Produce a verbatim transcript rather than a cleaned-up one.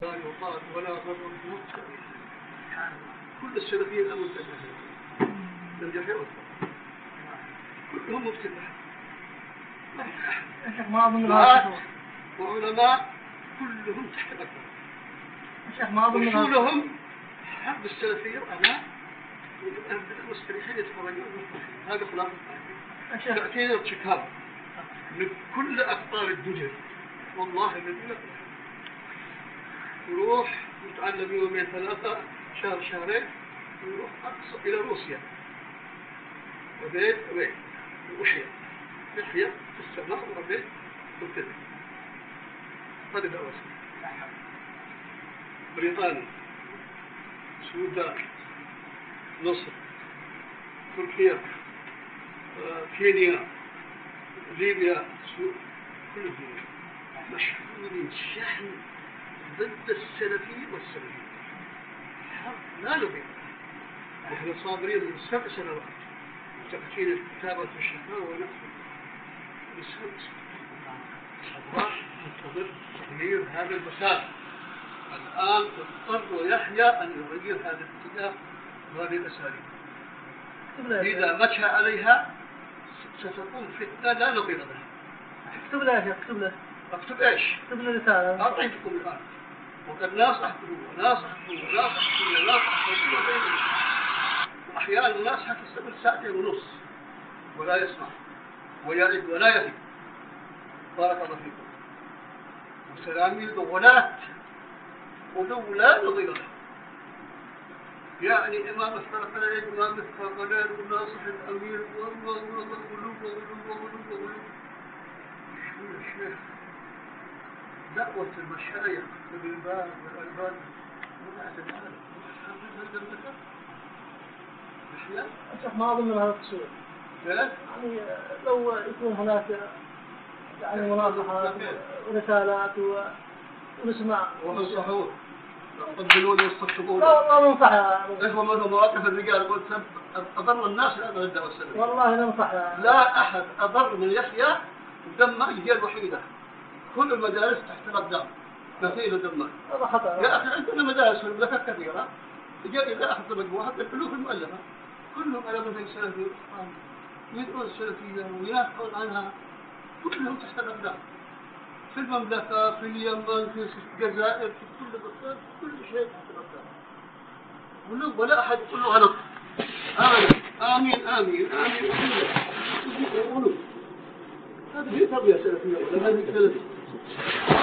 ولا غرر كل السلفيين الآن مبتدعين الجزائر كلهم مبتدعين ما أظن وعلماء كلهم تحت الأكبر الشيخ ما أظن وصولهم حب السلفية وأنا المستريحين يتفرجون هذا خلاف تأتينا ارتكاب من كل أقطار الدنيا والله من كل يروح يتعلم يومين ثلاثة شهر شهرين ويروح أقصى إلى روسيا وبيت وبيت وحيا يحيا في السماء وبيت مبتدئ هذه الأول بريطانيا السودان مصر تركيا كينيا ليبيا كل الدنيا مشحونين شحن ضد السلفية والسلفية لا نبي نحن صابرين من سبع سنوات متأكدين الكتابة والشفاء ونفسه بسبب صبراء منتظر تغيير هذا المسار الآن اضطر ويحيى أن يغير هذا الاتجاه وهذه الأساليب إذا مشى عليها ستكون فتنة لا نظير لها. اكتب له يا شيخ اكتب له. اكتب ايش؟ اكتب له رسالة. أعطيتكم الآن وقد ناصحته وناصحته وناصحته وناصحته وأحيانا الناس حتستمر ساعتين ونص ولا يسمع ويعد ولا يفي. بارك الله فيكم. وسلامي دولات ودولة نظير لها. يعني إمام الثقلين إمام الثقلين وناصح الأمير والله والله والله والله والله شو يا شيخ دعوة المشايخ والإلبان والألبان وبعد العالم هذا المكان أحيانا الشيخ ما أظن هذا التصوير يعني لو يكون هناك يعني مناصحات ورسالات ونسمع ونصحوه يقبلون ويستخطبون. لا والله ننصح يا إخوة منهم مواقف الرجال قلت أضر الناس الآن من الدعوة السلفية. والله ننصح يا لا أحد أضر من يحيى دمه هي الوحيدة. كل المدارس تحت الأقدام مثيل دمه. هذا خطأ. يا أخي عندنا مدارس في المملكة كثيرة. جاء إذا أخذ مجموعة بالألوف المؤلفة كلهم على مثل السلفية ويدعون السلفية وينافقون عنها كلهم تحت الأقدام. في المملكة في اليمن في الجزائر في كل مكان كل شيء تحت الأقدام. ولا أحد يقول له غلط. آمين آمين آمين آمين. هذه هي تربية سلفية ولا هذه سلفية.